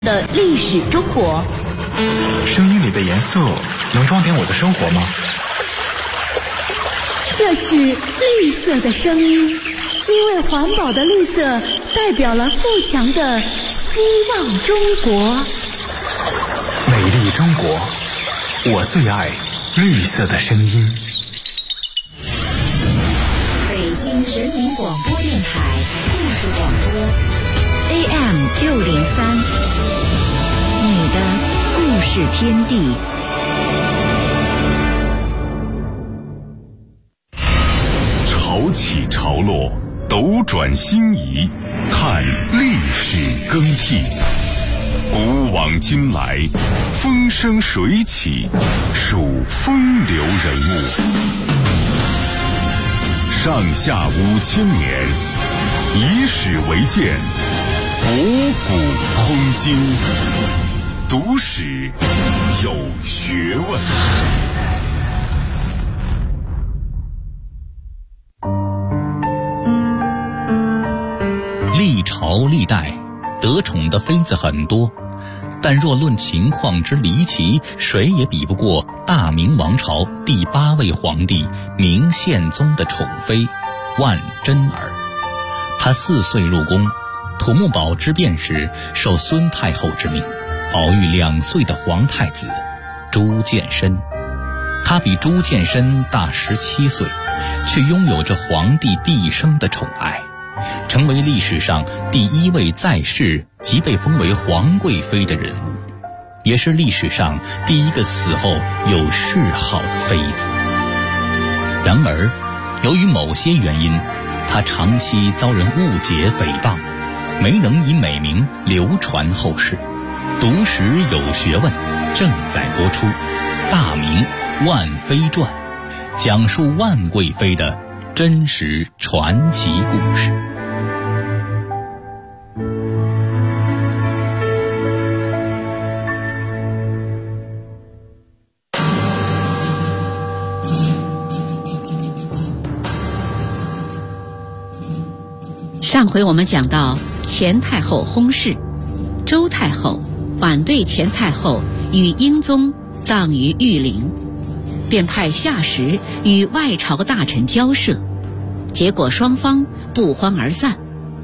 的历史中国。 声音里的颜色能装点我的生活吗？ 这是绿色的声音，因为环保的绿色代表了富强的希望中国。 美丽中国，我最爱绿色的声音。 北京人民广播电台故事广播 AM603，你的故事天地。 潮起潮落，斗转星移，看历史更替。古往今来，风生水起，数风流人物。上下5000年，以史为鉴，博古通今，读史有学问。 历朝历代得宠的妃子很多，但若论情况之离奇，谁也比不过大明王朝第8位皇帝明宪宗的宠妃万贞儿。她4岁入宫，土木堡之变时受孙太后之命，保育2岁的皇太子朱见深。她比朱见深大17岁，却拥有着皇帝毕生的宠爱，成为历史上第1位在世即被封为皇贵妃的人物，也是历史上第1个死后有谥号的妃子。然而，由于某些原因，她长期遭人误解诽谤，没能以美名流传后世。读史有学问正在播出《大明万妃传》，讲述万贵妃的真实传奇故事。 上回我们讲到前太后薨逝，周太后反对前太后与英宗葬于玉陵，便派夏时与外朝大臣交涉，结果双方不欢而散。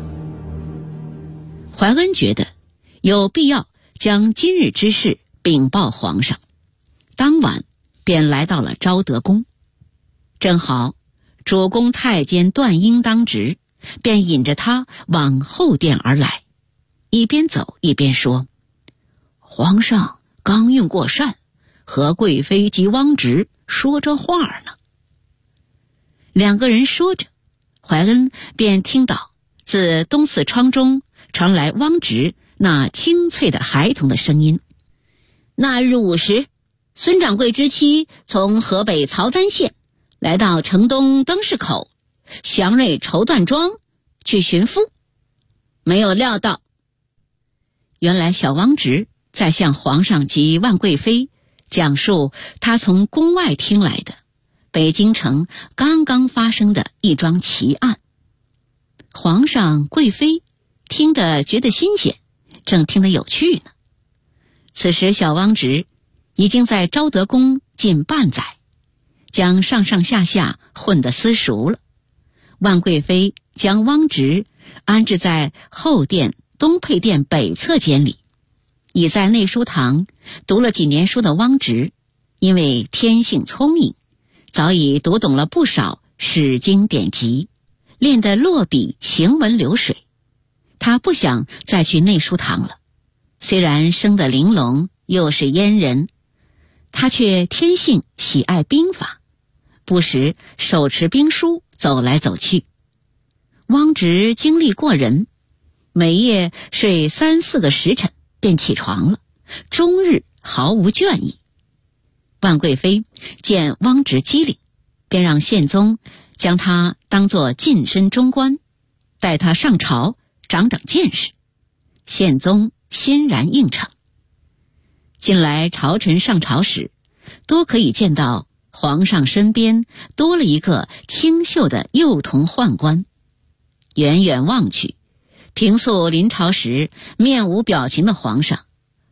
怀恩觉得有必要将今日之事禀报皇上，当晚便来到了昭德宫。正好主公太监段英当值，便引着他往后殿而来，一边走一边说：皇上刚用过膳，和贵妃及汪直说着话呢。2个人说着，怀恩便听到自东四窗中传来汪直那清脆的孩童的声音：那日午时，孙掌柜之妻从河北曹丹县来到城东灯市口祥瑞绸缎庄去寻夫，没有料到，原来小汪直在向皇上及万贵妃讲述他从宫外听来的北京城刚刚发生的一桩奇案。皇上贵妃听得觉得新鲜，正听得有趣呢。此时小汪直已经在昭德宫近半载，将上上下下混得私熟了。万贵妃将汪直安置在后殿东配殿北侧间里。已在内书堂读了几年书的汪直，因为天性聪明，早已读懂了不少史经典籍，练得落笔行文流水。他不想再去内书堂了，虽然生得玲珑，又是阉人，他却天性喜爱兵法，不时手持兵书走来走去。汪直精力过人，每夜睡3、4个时辰便起床了，终日毫无倦意。万贵妃见汪直机灵，便让宪宗将他当作近身中官，带他上朝长长见识。宪宗欣然应承。近来朝臣上朝时，多可以见到皇上身边多了一个清秀的幼童宦官。远远望去，平素临朝时面无表情的皇上，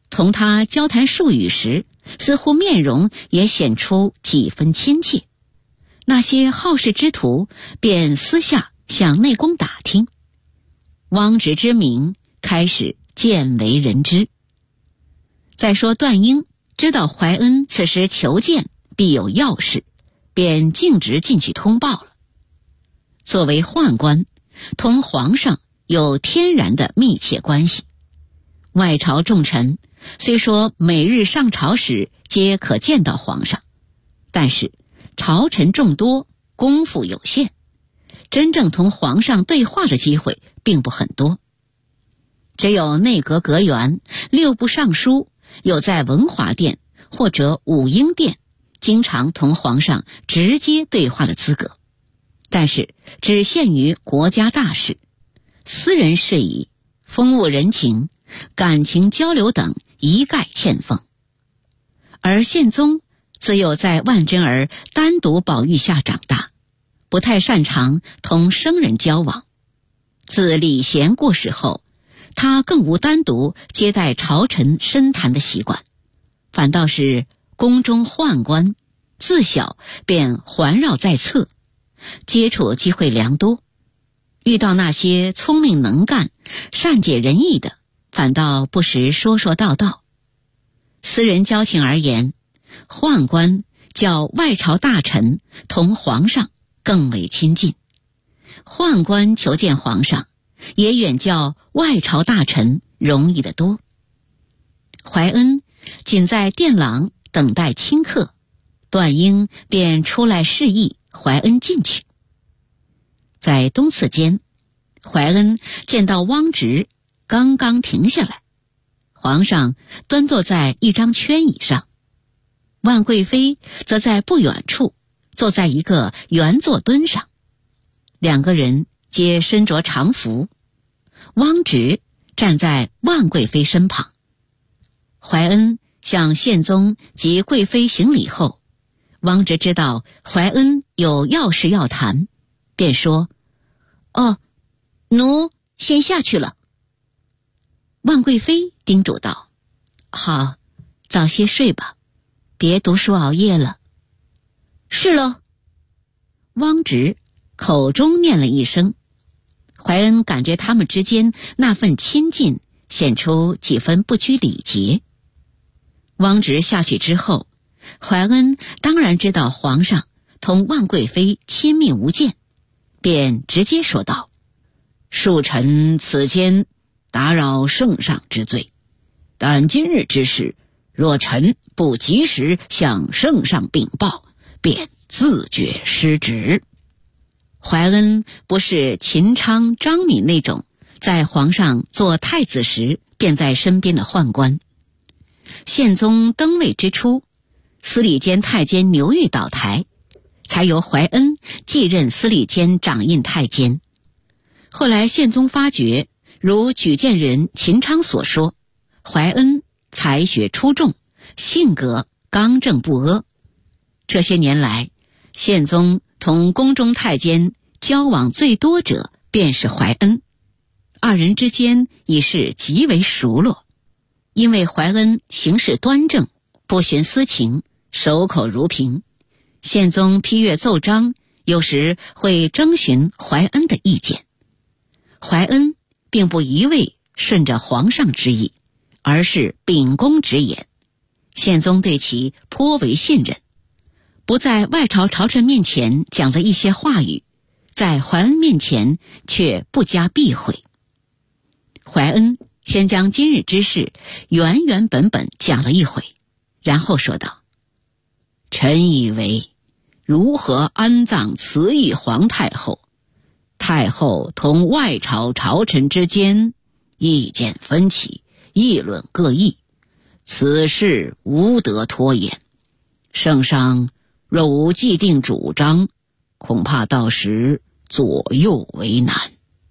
同他交谈数语时，似乎面容也显出几分亲切。那些好事之徒便私下向内宫打听，汪直之名开始渐为人知。再说段英知道怀恩此时求见必有要事，便径直进去通报了。作为宦官，同皇上有天然的密切关系。外朝重臣虽说每日上朝时皆可见到皇上，但是朝臣众多，功夫有限，真正同皇上对话的机会并不很多。只有内阁阁员、六部尚书有在文华殿或者武英殿经常同皇上直接对话的资格，但是只限于国家大事，私人事宜、风物人情、感情交流等一概欠奉。而宪宗自幼在万贞儿单独保育下长大，不太擅长同生人交往。自李贤过世后，他更无单独接待朝臣深谈的习惯，反倒是宫中宦官自小便环绕在侧，接触机会良多。遇到那些聪明能干、善解人意的，反倒不时说说道道。私人交情而言，宦官较外朝大臣同皇上更为亲近，宦官求见皇上也远较外朝大臣容易得多。怀恩仅在殿廊等待亲客，段英便出来示意怀恩进去。在东次间，怀恩见到汪直刚刚停下来，皇上端坐在一张圈椅上，万贵妃则在不远处坐在一个圆坐墩上，两个人皆身着长服。汪直站在万贵妃身旁。怀恩向宪宗及贵妃行礼后，汪直知道怀恩有要事要谈，便说：“哦，奴先下去了。”万贵妃叮嘱道：“好，早些睡吧，别读书熬夜了。”“是了。”汪直口中念了一声。怀恩感觉他们之间那份亲近显出几分不拘礼节。汪直下去之后，怀恩当然知道皇上同万贵妃亲密无间，便直接说道：“恕臣此间打扰圣上之罪，但今日之事，若臣不及时向圣上禀报，便自觉失职。”怀恩不是秦昌、张敏那种在皇上做太子时便在身边的宦官。宪宗登位之初，司礼监太监牛玉倒台，才由怀恩继任司礼监掌印太监。后来宪宗发觉，如举荐人秦昌所说，怀恩才学出众，性格刚正不阿。这些年来，宪宗同宫中太监交往最多者便是怀恩，二人之间已是极为熟络。因为怀恩行事端正，不徇私情，守口如瓶，宪宗批阅奏章有时会征询怀恩的意见。怀恩并不一味顺着皇上之意，而是秉公直言，宪宗对其颇为信任，不在外朝朝臣面前讲的一些话语，在怀恩面前却不加避讳。怀恩先将今日之事原原本本讲了一回，然后说道：“臣以为，如何安葬慈禧皇太后？太后同外朝朝臣之间意见分歧，议论各异，此事无得拖延。圣上若无既定主张，恐怕到时左右为难。”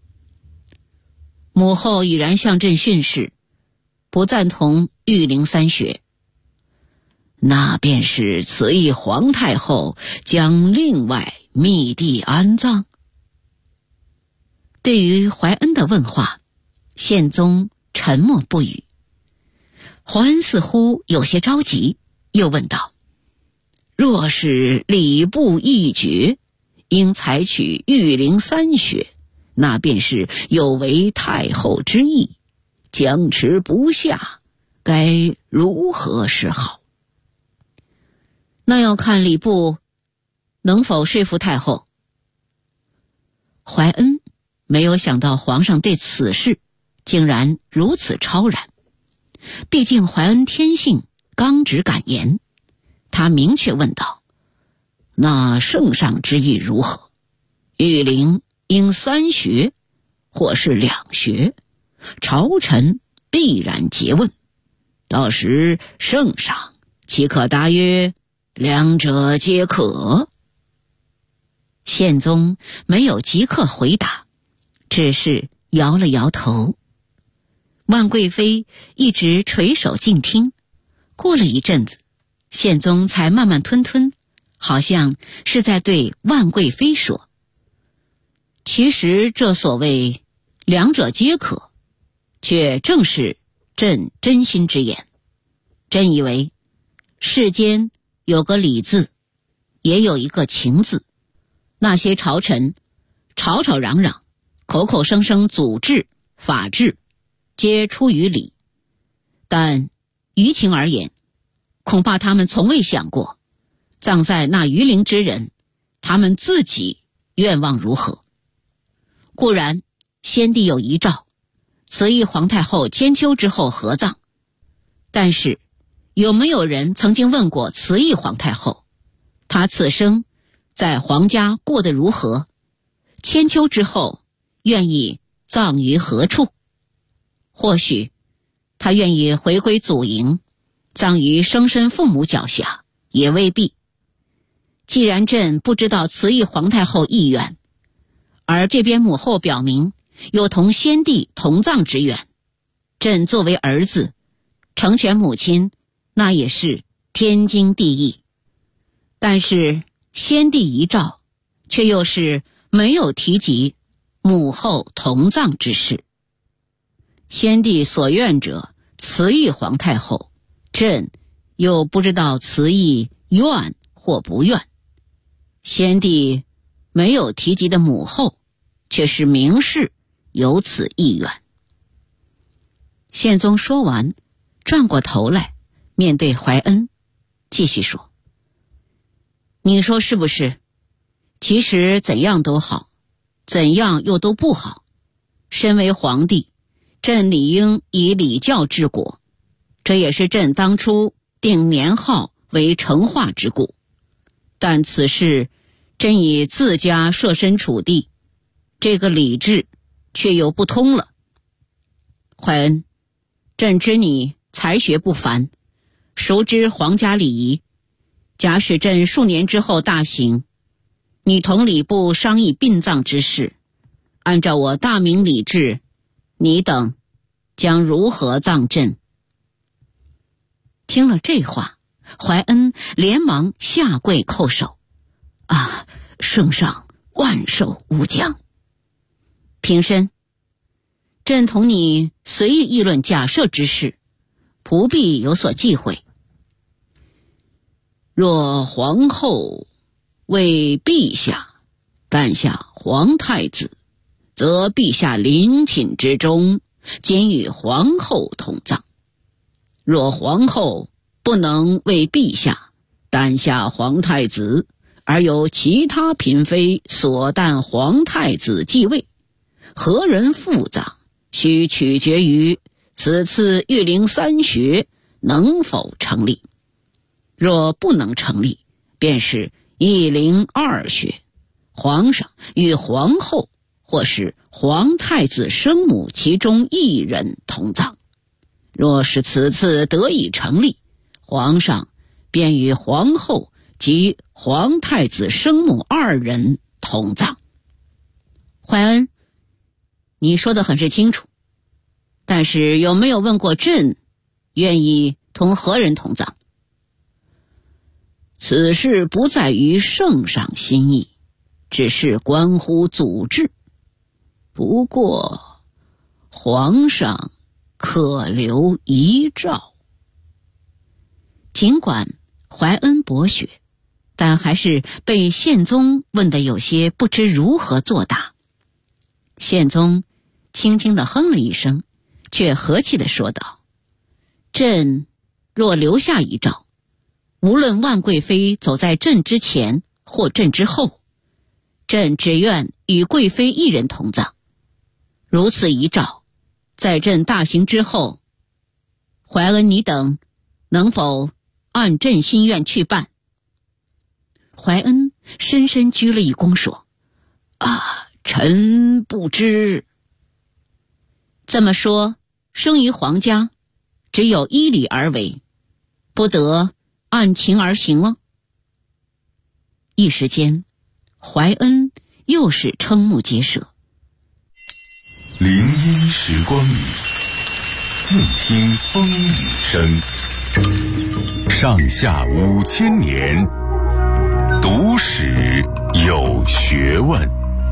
母后已然向朕训示，不赞同育龄三学。那便是慈禧皇太后将另外密地安葬。对于怀恩的问话，宪宗沉默不语。 华恩似乎有些着急，又问道：若是礼部议决，应采取御陵3学，那便是有违太后之意，僵持不下，该如何是好？那要看礼部能否说服太后。怀恩没有想到皇上对此事竟然如此超然，毕竟怀恩天性刚直敢言，他明确问道：那圣上之意如何？御陵应3学或是2学，朝臣必然诘问，到时圣上岂可答曰2者皆可？宪宗没有即刻回答，只是摇了摇头。万贵妃一直垂首静听，过了一阵子，宪宗才慢慢吞吞，好像是在对万贵妃说：其实这所谓2者皆可，却正是朕真心之言。朕以为世间有个礼字，也有一个情字，那些朝臣吵吵嚷嚷，口口声声祖制法治，皆出于礼，但于情而言，恐怕他们从未想过葬在那榆林之人，他们自己愿望如何。固然先帝有遗诏，慈禧皇太后千秋之后合葬，但是有没有人曾经问过慈禧皇太后，她此生在皇家过得如何？千秋之后愿意葬于何处？或许她愿意回归祖茔，葬于生身父母脚下，也未必。既然朕不知道慈禧皇太后意愿，而这边母后表明有同先帝同葬之愿，朕作为儿子成全母亲，那也是天经地义。但是先帝遗诏却又是没有提及母后同葬之事。先帝所愿者慈禧皇太后，朕又不知道慈禧愿或不愿。先帝没有提及的母后，却是明示有此意愿。宪宗说完，转过头来面对怀恩，继续说：你说是不是？其实怎样都好，怎样又都不好。身为皇帝，朕理应以礼教治国，这也是朕当初定年号为成化之故。但此事朕已自家设身处地，这个礼制却又不通了。怀恩，朕知你才学不凡，熟知皇家礼仪。假使朕数年之后大行，你同礼部商议殡葬之事，按照我大明礼制，你等将如何葬朕？听了这话，怀恩连忙下跪叩首：啊，圣上万寿无疆。平身，朕同你随意议论假设之事，不必有所忌讳。若皇后为陛下诞下皇太子，则陛下陵寝之中仅与皇后同葬。若皇后不能为陛下诞下皇太子，而由其他嫔妃所诞皇太子继位，何人复葬，须取决于此次御陵3学能否成立。若不能成立，便是1陵2学，皇上与皇后或是皇太子生母其中一人同葬。若是此次得以成立，皇上便与皇后及皇太子生母2人同葬。怀恩，你说得很是清楚，但是有没有问过朕愿意同何人同葬？此事不在于圣上心意，只是关乎祖制。不过皇上可留遗诏。 尽管怀恩博学，但还是被宪宗问得有些不知如何作答。宪宗轻轻地哼了一声，却和气地说道：朕若留下遗诏，无论万贵妃走在朕之前或朕之后，朕只愿与贵妃一人同葬。如此遗诏，在朕大行之后，怀恩你等能否按朕心愿去办？怀恩深深鞠了一躬，说：臣不知。这么说，生于皇家，只有依礼而为，不得按情而行吗？一时间，怀恩又是瞠目结舌。 林荫时光里，静听风雨声。上下5000年，读史有学问。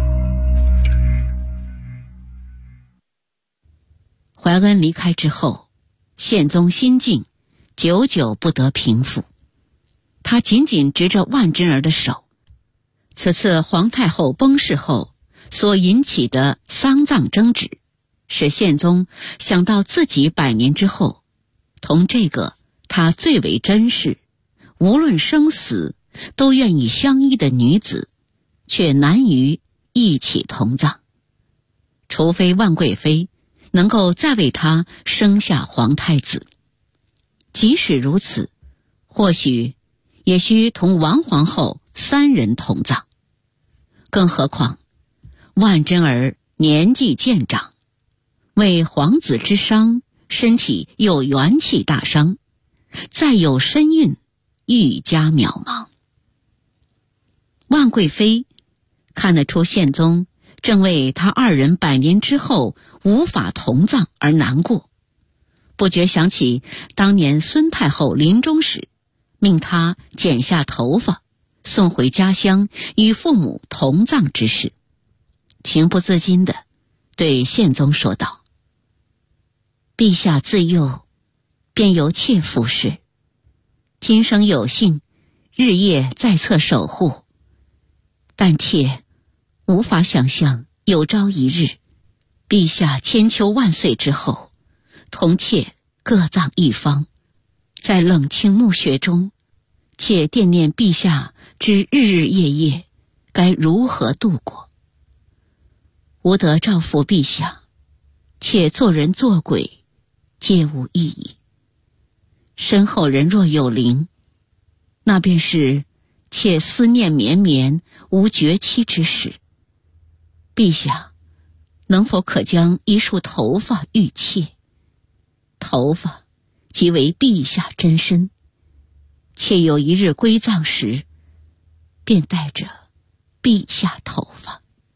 怀恩离开之后，宪宗心境久久不得平复。他紧紧执着万贞儿的手。此次皇太后崩逝后所引起的丧葬争执，使宪宗想到自己100年之后，同这个他最为珍视，无论生死都愿意相依的女子，却难于一起同葬。除非万贵妃能够再为他生下皇太子，即使如此，或许也需同王皇后3人同葬。更何况万贞儿年纪渐长，为皇子之伤，身体又元气大伤，再有身孕，愈加渺茫。万贵妃看得出宪宗正为他2人100年之后无法同葬而难过，不觉想起当年孙太后临终时命他剪下头发送回家乡与父母同葬之事，情不自禁地对宪宗说道：陛下自幼便由妾服侍，今生有幸日夜在侧守护，但妾无法想象有朝一日陛下千秋万岁之后，同妾各葬一方，在冷清墓穴中，妾惦念陛下之日日夜夜该如何度过。无得照拂陛下，妾做人做鬼皆无意义。身后人若有灵，那便是妾思念绵绵无绝期之时。陛下能否可将一束头发御妾？头发即为陛下真身，妾有一日归葬时，便带着陛下头发。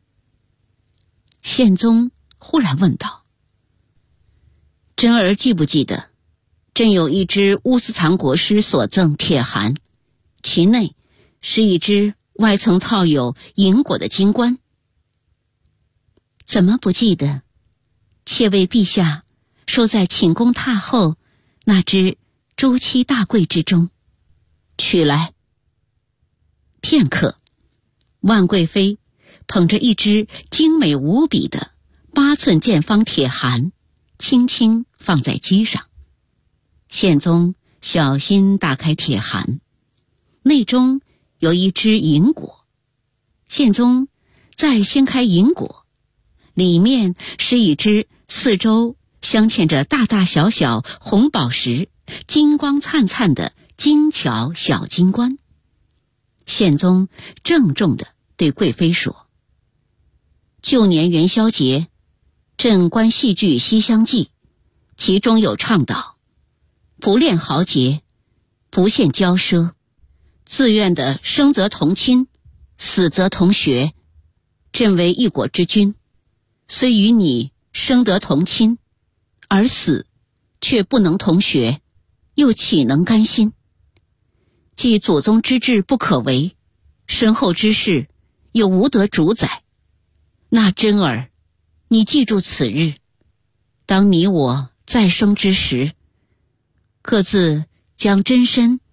宪宗忽然问道：贞儿记不记得，朕有一只乌斯藏国师所赠铁函，其内是一只外层套有银果的金冠。怎么不记得？妾为陛下收在寝宫榻后那只朱漆大柜之中，取来。片刻，万贵妃捧着一只精美无比的8寸见方铁函，轻轻放在机上。宪宗小心打开铁函，内中有一只银果。宪宗再掀开银果，里面是一只四周镶嵌着大大小小红宝石、金光灿灿的精巧小金冠。宪宗郑重地对贵妃说：旧年元宵节，朕观戏剧《西厢记》，其中有倡导不恋豪杰，不羡骄奢，自愿的生则同亲，死则同学。朕为一国之君，虽与你生得同亲，而死却不能同学，又岂能甘心？既祖宗之志不可违，身后之事又无得主宰。那贞儿，你记住此日，当你我再生之时，各自将真身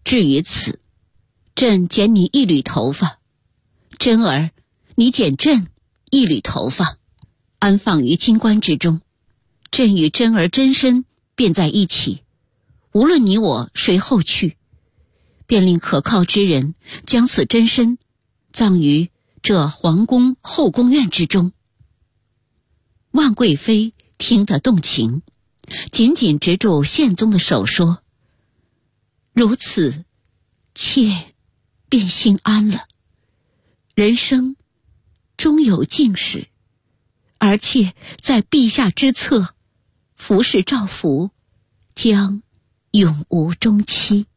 至于此，朕剪你一缕头发，真儿，你剪朕一缕头发，安放于金棺之中，朕与真儿真身便在一起，无论你我谁后去，便令可靠之人将此真身葬于这皇宫后宫院之中。万贵妃听得动情，紧紧执住宪宗的手说：如此，妾便心安了。人生终有尽时，而妾在陛下之侧，服侍照服，将永无终期。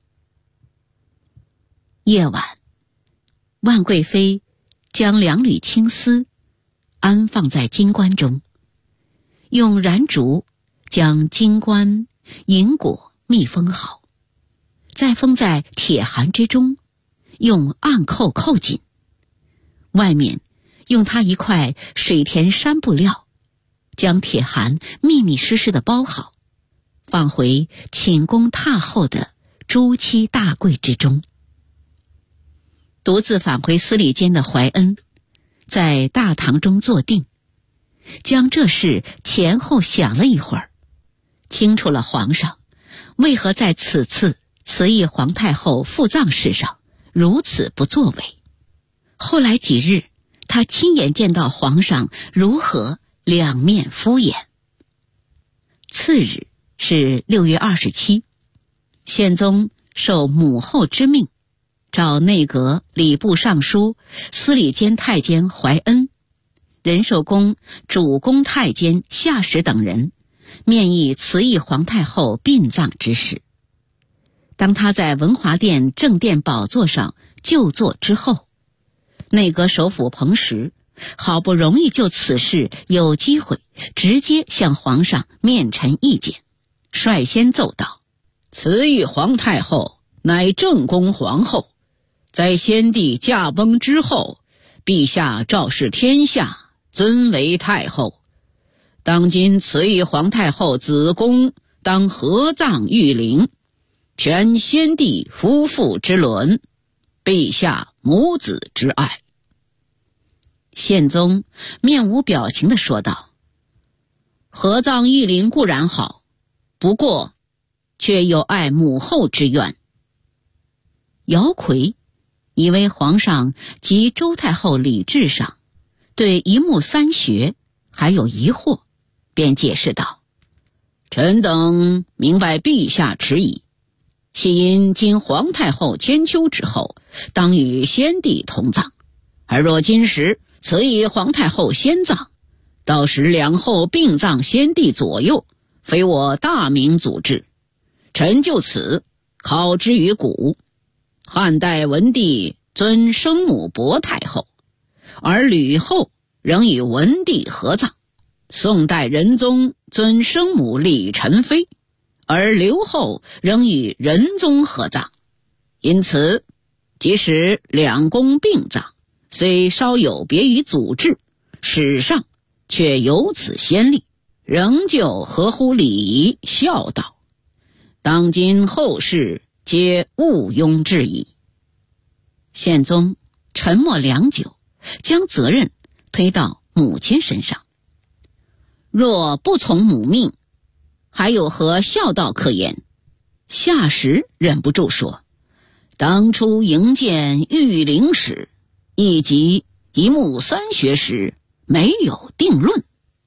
夜晚，万贵妃将2缕青丝安放在金棺中，用燃烛将金棺银果密封好，再封在铁函之中，用暗扣扣紧，外面用它一块水田山布料将铁函密密实实地包好，放回寝宫榻后的朱漆大柜之中。独自返回司礼监的怀恩在大堂中坐定，将这事前后想了一会儿，清楚了皇上为何在此次慈禧皇太后赴葬事上如此不作为。后来几日，他亲眼见到皇上如何两面敷衍。次日是6月27，宪宗受母后之命，召内阁礼部尚书、司礼监太监怀恩、仁寿宫主宫太监夏实等人面议慈禧皇太后殡葬之事。当他在文华殿正殿宝座上就坐之后，内阁首辅彭实好不容易就此事有机会直接向皇上面陈意见，率先奏道：慈禧皇太后乃正宫皇后，在先帝驾崩之后，陛下昭示天下，尊为太后。当今慈禧皇太后子宫当合葬玉陵，全先帝夫妇之伦，陛下母子之爱。宪宗面无表情地说道：合葬玉陵固然好，不过却有碍母后之愿。姚逵以为皇上及周太后礼制上对一目三穴还有疑惑，便解释道：臣等明白陛下迟疑，系因今皇太后千秋之后，当与先帝同葬，而若今时慈禧皇太后先葬，到时两后并葬先帝左右，非我大明祖制。臣就此考之于古，汉代文帝尊生母薄太后，而吕后仍与文帝合葬；宋代仁宗尊生母李宸妃，而刘后仍与仁宗合葬。因此即使两宫并葬，虽稍有别于祖制，史上却有此先例，仍旧合乎礼仪孝道。当今后世皆毋庸置疑。宪宗沉默良久，将责任推到母亲身上。若不从母命，还有何孝道可言？夏实忍不住说：当初营建玉陵时，以及一目三穴时，没有定论。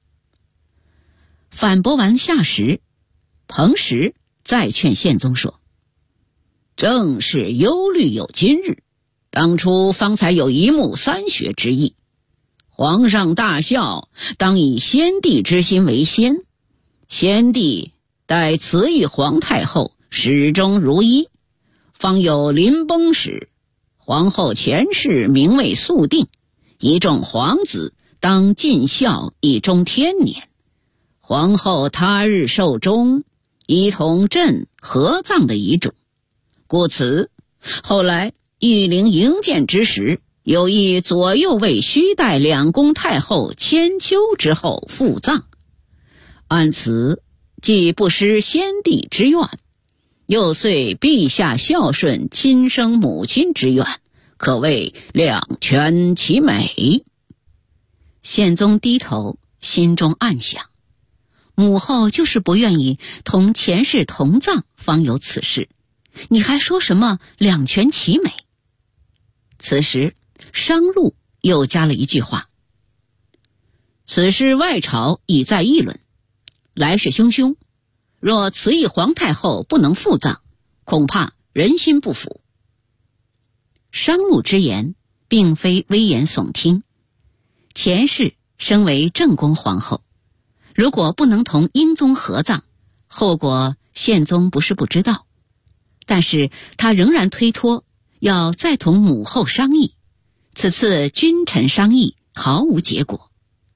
反驳完夏实，彭实再劝宪宗说：正是忧虑有今日，当初方才有一目三穴之意。皇上大孝，当以先帝之心为先，先帝待慈禧皇太后始终如一，方有临崩时，皇后前世名位素定，一众皇子当尽孝以终天年。皇后他日寿终，一同朕合葬的遗嘱。故此后来玉陵营建之时，有意左右为须待两宫太后千秋之后复葬，按此既不失先帝之愿， 又遂陛下孝顺亲生母亲之愿，可谓两全其美。宪宗低头，心中暗想，母后就是不愿意同前世同葬，方有此事，你还说什么两全其美？此时商禄又加了一句话：此事外朝已在议论，来势汹汹，若此役皇太后不能复葬，恐怕人心不服。商禄之言并非危言耸听，前世身为正宫皇后，如果不能同英宗合葬，后果宪宗不是不知道，但是他仍然推脱，要再同母后商议。此次君臣商议毫无结果。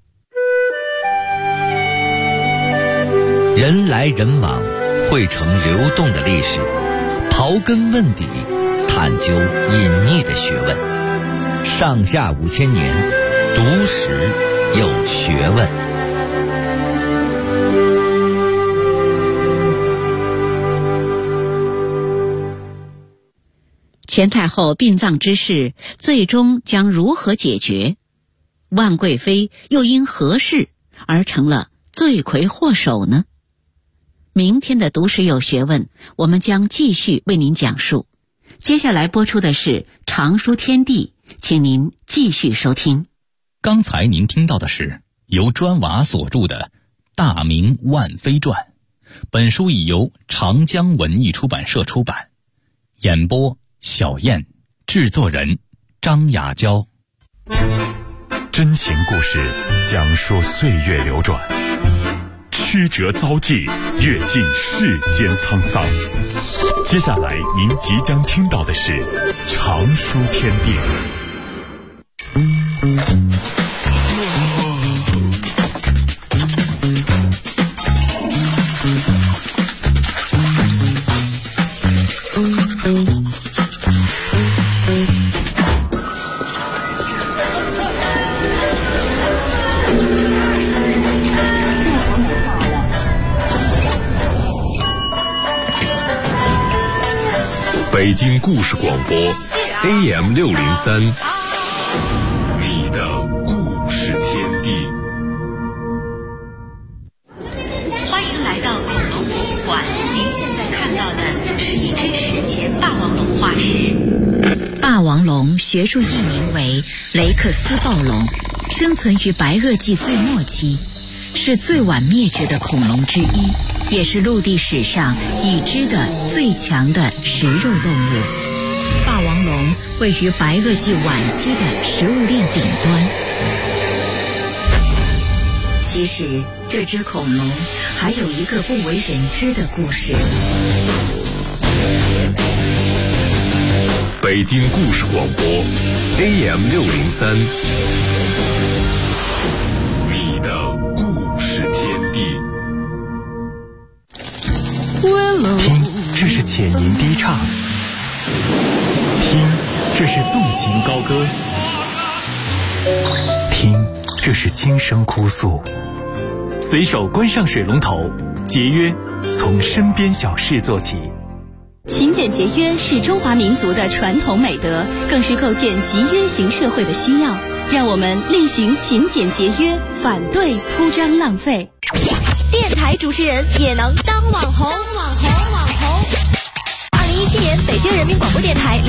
人来人往，汇成流动的历史，刨根问底，探究隐匿的学问。上下5000年，读史有学问。 前太后殡葬之事最终将如何解决？万贵妃又因何事而成了罪魁祸首呢？明天的读史有学问，我们将继续为您讲述。接下来播出的是常书天地，请您继续收听。 刚才您听到的是由砖瓦所著的《大明万妃传》，本书已由长江文艺出版社出版。演播小燕，制作人张雅娇。 真情故事讲述岁月流转，曲折遭际，阅尽世间沧桑。接下来您即将听到的是常书天地。北京故事广播 AM603， 你的故事天地。 欢迎来到恐龙博物馆，您现在看到的是一只史前霸王龙化石。 霸王龙学术译名为雷克斯暴龙，生存于白垩纪最末期，是最晚灭绝的恐龙之一，也是陆地史上已知的最强的食肉动物。霸王龙位于白垩纪晚期的食物链顶端。其实这只恐龙还有一个不为人知的故事。 北京故事广播 AM603， 你的故事天地。 听，这是浅吟低唱；听，这是纵情高歌；听，这是轻声哭诉。随手关上水龙头，节约从身边小事做起。 勤俭节约是中华民族的传统美德，更是构建集约型社会的需要。让我们力行勤俭节约，反对铺张浪费。 电台主持人也能当网红。2017年北京人民广播电台